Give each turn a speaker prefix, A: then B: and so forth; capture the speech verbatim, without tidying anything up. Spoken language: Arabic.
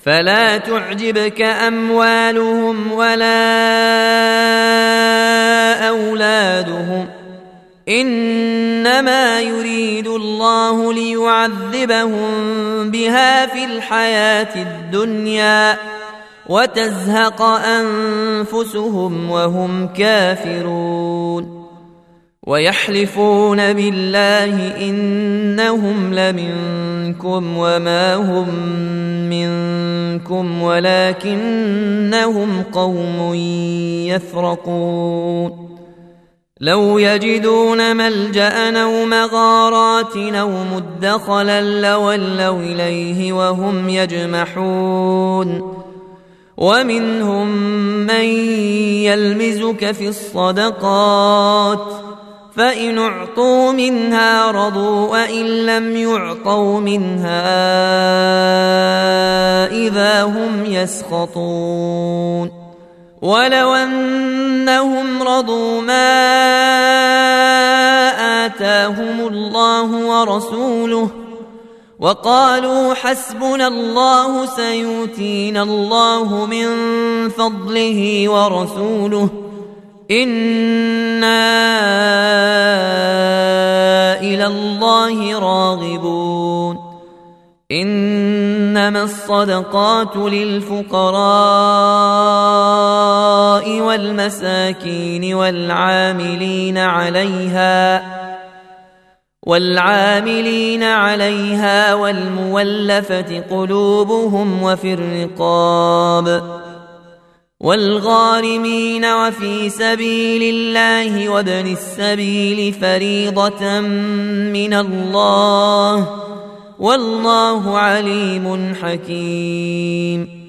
A: فلا تعجبك أموالهم ولا أولادهم إنما يريد الله ليعذبهم بها في الحياة الدنيا وتزهق أنفسهم وهم كافرون ويحلفون بالله إنهم لمنكم وما هم منكم ولكنهم قوم يفرقون لو يجدون ملجأ أو مغارات أو مدخلا لولوا إليه وهم يجمحون ومنهم من يلمزك في الصدقات فإن أعطوا منها رضوا وإن لم يعطوا منها إذا هم يسخطون ولو أنهم رضوا ما آتاهم الله ورسوله وقالوا حسبنا الله سيؤتينا الله من فضله ورسوله إنا إلى الله راغبون إنما الصدقات للفقراء والمساكين والعاملين عليها والعاملين عليها والمولفة قلوبهم وفي الرقاب والغارمين وفي سبيل الله وابن السبيل فريضة من الله والله عليم حكيم